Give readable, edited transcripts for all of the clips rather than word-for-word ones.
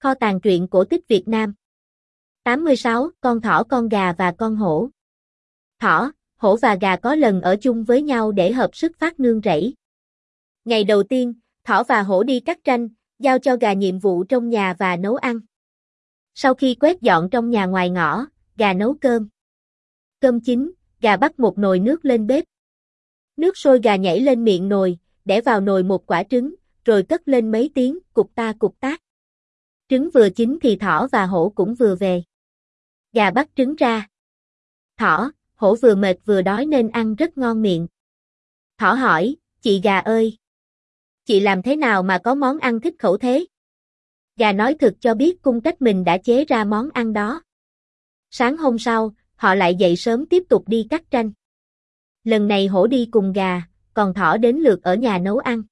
Kho tàng truyện cổ tích Việt Nam. 86. Con thỏ, con gà và con hổ. Thỏ, hổ và gà có lần ở chung với nhau để hợp sức phát nương rẫy. Ngày đầu tiên, thỏ và hổ đi cắt tranh, giao cho gà nhiệm vụ trong nhà và nấu ăn. Sau khi quét dọn trong nhà ngoài ngõ, gà nấu cơm. Cơm chín, gà bắt một nồi nước lên bếp. Nước sôi, gà nhảy lên miệng nồi, đẻ vào nồi một quả trứng, rồi cất lên mấy tiếng, cục ta cục tác. Trứng vừa chín thì thỏ và hổ cũng vừa về. Gà bắt trứng ra. Thỏ, hổ vừa mệt vừa đói nên ăn rất ngon miệng. Thỏ hỏi, chị gà ơi, chị làm thế nào mà có món ăn thích khẩu thế? Gà nói thực cho biết cung cách mình đã chế ra món ăn đó. Sáng hôm sau, họ lại dậy sớm tiếp tục đi cắt tranh. Lần này hổ đi cùng gà, còn thỏ đến lượt ở nhà nấu ăn.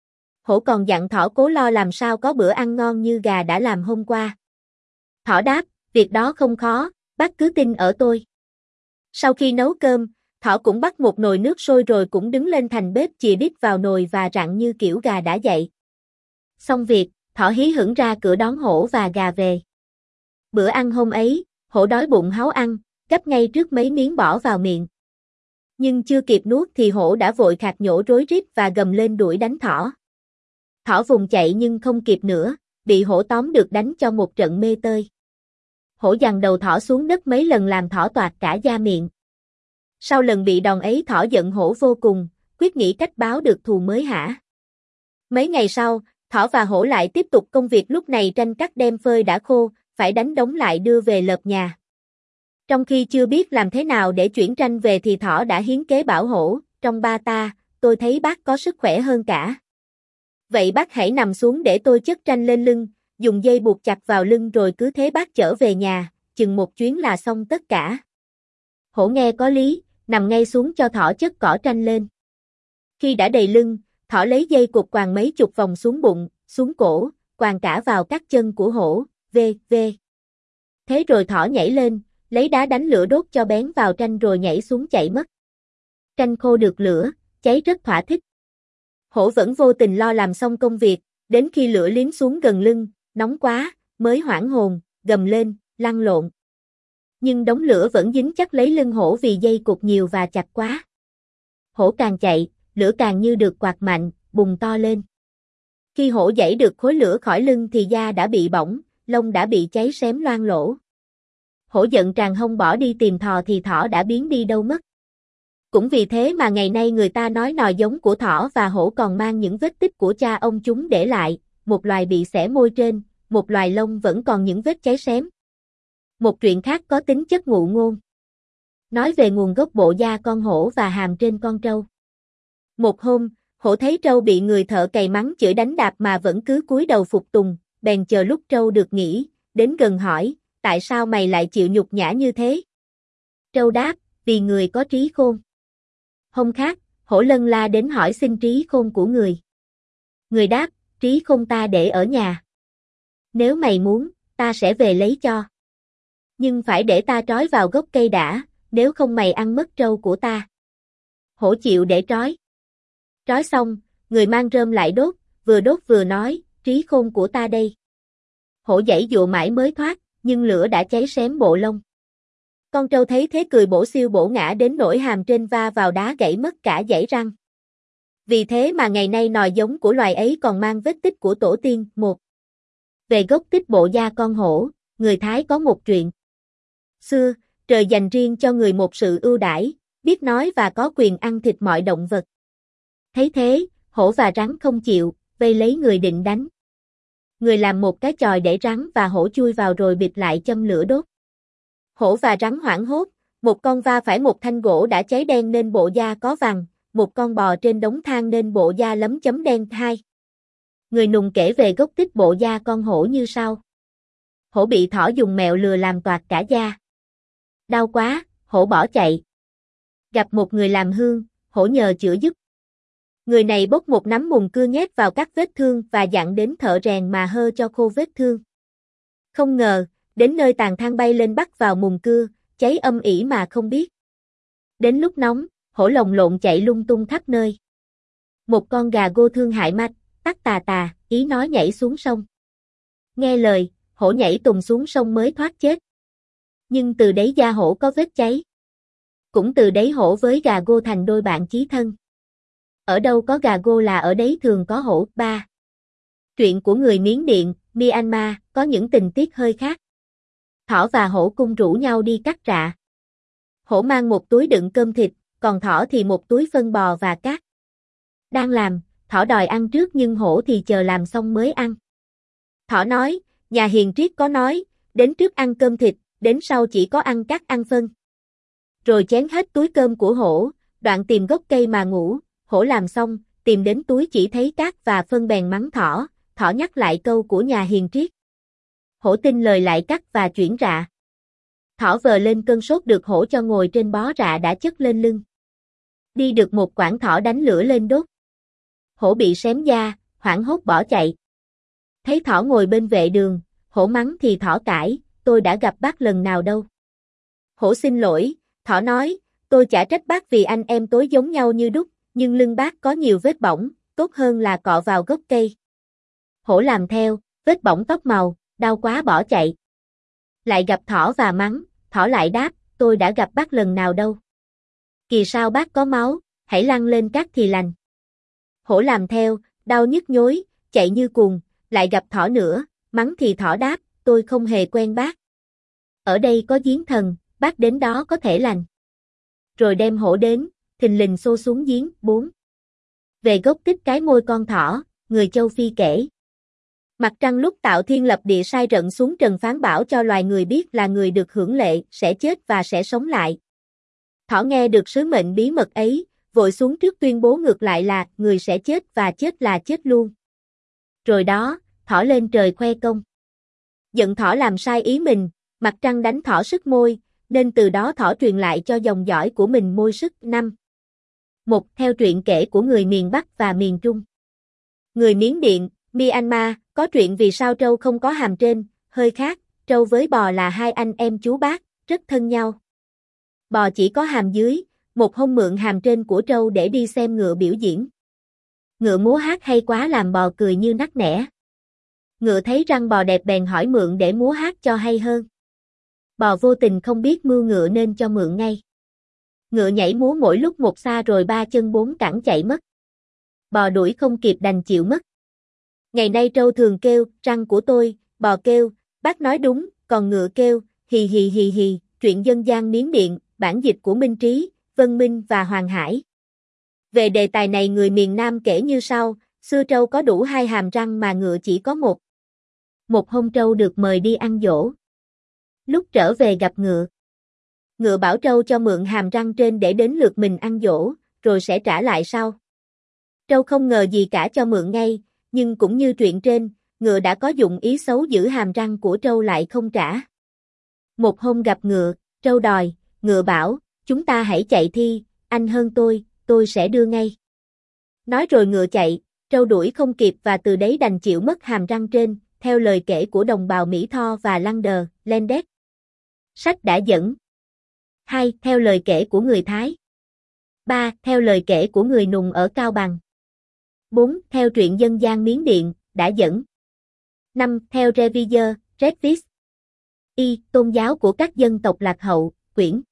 Hổ còn dặn thỏ cố lo làm sao có bữa ăn ngon như gà đã làm hôm qua. Thỏ đáp, việc đó không khó, bác cứ tin ở tôi. Sau khi nấu cơm, thỏ cũng bắt một nồi nước sôi rồi cũng đứng lên thành bếp chìa đít vào nồi và rặn như kiểu gà đã dậy. Xong việc, thỏ hí hửng ra cửa đón hổ và gà về. Bữa ăn hôm ấy, hổ đói bụng háu ăn, gắp ngay trước mấy miếng bỏ vào miệng. Nhưng chưa kịp nuốt thì hổ đã vội khạc nhổ rối rít và gầm lên đuổi đánh thỏ. Thỏ vùng chạy nhưng không kịp nữa, bị hổ tóm được đánh cho một trận mê tơi. Hổ giằng đầu thỏ xuống đất mấy lần làm thỏ toạc cả da miệng. Sau lần bị đòn ấy thỏ giận hổ vô cùng, quyết nghĩ cách báo được thù mới hả. Mấy ngày sau, thỏ và hổ lại tiếp tục công việc, lúc này tranh cắt đem phơi đã khô, phải đánh đống lại đưa về lợp nhà. Trong khi chưa biết làm thế nào để chuyển tranh về thì thỏ đã hiến kế bảo hổ, trong ba ta, tôi thấy bác có sức khỏe hơn cả. Vậy bác hãy nằm xuống để tôi chất tranh lên lưng, dùng dây buộc chặt vào lưng rồi cứ thế bác chở về nhà, chừng một chuyến là xong tất cả. Hổ nghe có lý, nằm ngay xuống cho thỏ chất cỏ tranh lên. Khi đã đầy lưng, thỏ lấy dây cột quàng mấy chục vòng xuống bụng, xuống cổ, quàng cả vào các chân của hổ, v. Thế rồi thỏ nhảy lên, lấy đá đánh lửa đốt cho bén vào tranh rồi nhảy xuống chạy mất. Tranh khô được lửa, cháy rất thỏa thích. Hổ vẫn vô tình lo làm xong công việc, đến khi lửa liếm xuống gần lưng, nóng quá, mới hoảng hồn, gầm lên, lăn lộn. Nhưng đống lửa vẫn dính chắc lấy lưng hổ vì dây cột nhiều và chặt quá. Hổ càng chạy, lửa càng như được quạt mạnh, bùng to lên. Khi hổ giãy được khối lửa khỏi lưng thì da đã bị bỏng, lông đã bị cháy xém loang lỗ. Hổ giận tràn hông bỏ đi tìm thỏ thì thỏ đã biến đi đâu mất. Cũng vì thế mà ngày nay người ta nói nòi giống của thỏ và hổ còn mang những vết tích của cha ông chúng để lại, một loài bị xẻ môi trên, một loài lông vẫn còn những vết cháy xém. Một truyện khác có tính chất ngụ ngôn. Nói về nguồn gốc bộ da con hổ và hàm trên con trâu. Một hôm, hổ thấy trâu bị người thợ cày mắng chửi đánh đạp mà vẫn cứ cúi đầu phục tùng, bèn chờ lúc trâu được nghỉ, đến gần hỏi, tại sao mày lại chịu nhục nhã như thế? Trâu đáp, vì người có trí khôn. Hôm khác, hổ lân la đến hỏi xin trí khôn của người. Người đáp, trí khôn ta để ở nhà. Nếu mày muốn, ta sẽ về lấy cho. Nhưng phải để ta trói vào gốc cây đã, nếu không mày ăn mất trâu của ta. Hổ chịu để trói. Trói xong, người mang rơm lại đốt vừa nói, trí khôn của ta đây. Hổ giãy dụa mãi mới thoát, nhưng lửa đã cháy xém bộ lông. Con trâu thấy thế cười bổ siêu bổ ngã đến nỗi hàm trên va vào đá gãy mất cả dãy răng. Vì thế mà ngày nay nòi giống của loài ấy còn mang vết tích của tổ tiên. Một. Về gốc tích bộ da con hổ, người Thái có một chuyện. Xưa, trời dành riêng cho người một sự ưu đãi, biết nói và có quyền ăn thịt mọi động vật. Thấy thế, hổ và rắn không chịu, vây lấy người định đánh. Người làm một cái chòi để rắn và hổ chui vào rồi bịt lại châm lửa đốt. Hổ và rắn hoảng hốt, một con va phải một thanh gỗ đã cháy đen nên bộ da có vằn, một con bò trên đống than nên bộ da lấm chấm đen. Hai. Người nùng kể về gốc tích bộ da con hổ như sau. Hổ bị thỏ dùng mẹo lừa làm toạc cả da. Đau quá, hổ bỏ chạy. Gặp một người làm hương, hổ nhờ chữa giúp. Người này bốc một nắm mùn cưa nhét vào các vết thương và dặn đến thợ rèn mà hơ cho khô vết thương. Không ngờ, đến nơi tàn than bay lên bắt vào mùn cưa, cháy âm ỉ mà không biết. Đến lúc nóng, hổ lồng lộn chạy lung tung khắp nơi. Một con gà gô thương hại mạch, tắc tà tà, ý nói nhảy xuống sông. Nghe lời, hổ nhảy tùng xuống sông mới thoát chết. Nhưng từ đấy da hổ có vết cháy. Cũng từ đấy hổ với gà gô thành đôi bạn chí thân. Ở đâu có gà gô là ở đấy thường có hổ. 3. Truyện của người Miến Điện, Myanmar, có những tình tiết hơi khác. Thỏ và hổ cùng rủ nhau đi cắt rạ. Hổ mang một túi đựng cơm thịt, còn thỏ thì một túi phân bò và cát. Đang làm, thỏ đòi ăn trước nhưng hổ thì chờ làm xong mới ăn. Thỏ nói, nhà hiền triết có nói, đến trước ăn cơm thịt, đến sau chỉ có ăn cát ăn phân. Rồi chén hết túi cơm của hổ, đoạn tìm gốc cây mà ngủ, hổ làm xong, tìm đến túi chỉ thấy cát và phân bèn mắng thỏ, thỏ nhắc lại câu của nhà hiền triết. Hổ tin lời lại cắt và chuyển rạ. Thỏ vờ lên cơn sốt được hổ cho ngồi trên bó rạ đã chất lên lưng. Đi được một quãng thỏ đánh lửa lên đốt. Hổ bị xém da, hoảng hốt bỏ chạy. Thấy thỏ ngồi bên vệ đường, hổ mắng thì thỏ cãi, tôi đã gặp bác lần nào đâu. Hổ xin lỗi, thỏ nói, tôi chả trách bác vì anh em tối giống nhau như đúc, nhưng lưng bác có nhiều vết bỏng, tốt hơn là cọ vào gốc cây. Hổ làm theo, vết bỏng tóc màu, đau quá bỏ chạy. Lại gặp thỏ và mắng, thỏ lại đáp, tôi đã gặp bác lần nào đâu. Kỳ sao bác có máu, hãy lăn lên cát thì lành. Hổ làm theo, đau nhức nhối, chạy như cuồng, lại gặp thỏ nữa, mắng thì thỏ đáp, tôi không hề quen bác. Ở đây có giếng thần, bác đến đó có thể lành. Rồi đem hổ đến, thình lình xô xuống giếng. 4. Về gốc tích cái môi con thỏ, người châu Phi kể. Mặt trăng lúc tạo thiên lập địa sai rận xuống trần phán bảo cho loài người biết là người được hưởng lệ, sẽ chết và sẽ sống lại. Thỏ nghe được sứ mệnh bí mật ấy, vội xuống trước tuyên bố ngược lại là người sẽ chết và chết là chết luôn. Rồi đó, thỏ lên trời khoe công. Giận thỏ làm sai ý mình, mặt trăng đánh thỏ sứt môi, nên từ đó thỏ truyền lại cho dòng dõi của mình môi sứt. 5. Một theo truyện kể của người miền Bắc và miền Trung. Người Miến Điện, Myanmar, có truyện vì sao trâu không có hàm trên, hơi khác, trâu với bò là hai anh em chú bác, rất thân nhau. Bò chỉ có hàm dưới, một hôm mượn hàm trên của trâu để đi xem ngựa biểu diễn. Ngựa múa hát hay quá làm bò cười như nắc nẻ. Ngựa thấy răng bò đẹp bèn hỏi mượn để múa hát cho hay hơn. Bò vô tình không biết mưu ngựa nên cho mượn ngay. Ngựa nhảy múa mỗi lúc một xa rồi ba chân bốn cẳng chạy mất. Bò đuổi không kịp đành chịu mất. Ngày nay trâu thường kêu, răng của tôi, bò kêu, bác nói đúng, còn ngựa kêu, hì hì hì hì, truyện dân gian Miến Điện, bản dịch của Minh Trí, Vân Minh và Hoàng Hải. Về đề tài này người miền Nam kể như sau, xưa trâu có đủ hai hàm răng mà ngựa chỉ có một. Một hôm trâu được mời đi ăn giỗ. Lúc trở về gặp ngựa. Ngựa bảo trâu cho mượn hàm răng trên để đến lượt mình ăn giỗ, rồi sẽ trả lại sau. Trâu không ngờ gì cả cho mượn ngay, nhưng cũng như chuyện trên, ngựa đã có dụng ý xấu giữ hàm răng của trâu lại không trả. Một hôm gặp ngựa, trâu đòi, ngựa bảo, chúng ta hãy chạy thi, anh hơn tôi sẽ đưa ngay. Nói rồi ngựa chạy, trâu đuổi không kịp và từ đấy đành chịu mất hàm răng trên, theo lời kể của đồng bào Mỹ Tho và Lăng Đờ, Lendet. Sách đã dẫn. 2. Theo lời kể của người Thái. 3. Theo lời kể của người Nùng ở Cao Bằng. 4. Theo truyện dân gian Miến Điện, đã dẫn. 5. Theo Revier, Redvis. Y. Tôn giáo của các dân tộc Lạc Hậu, quyển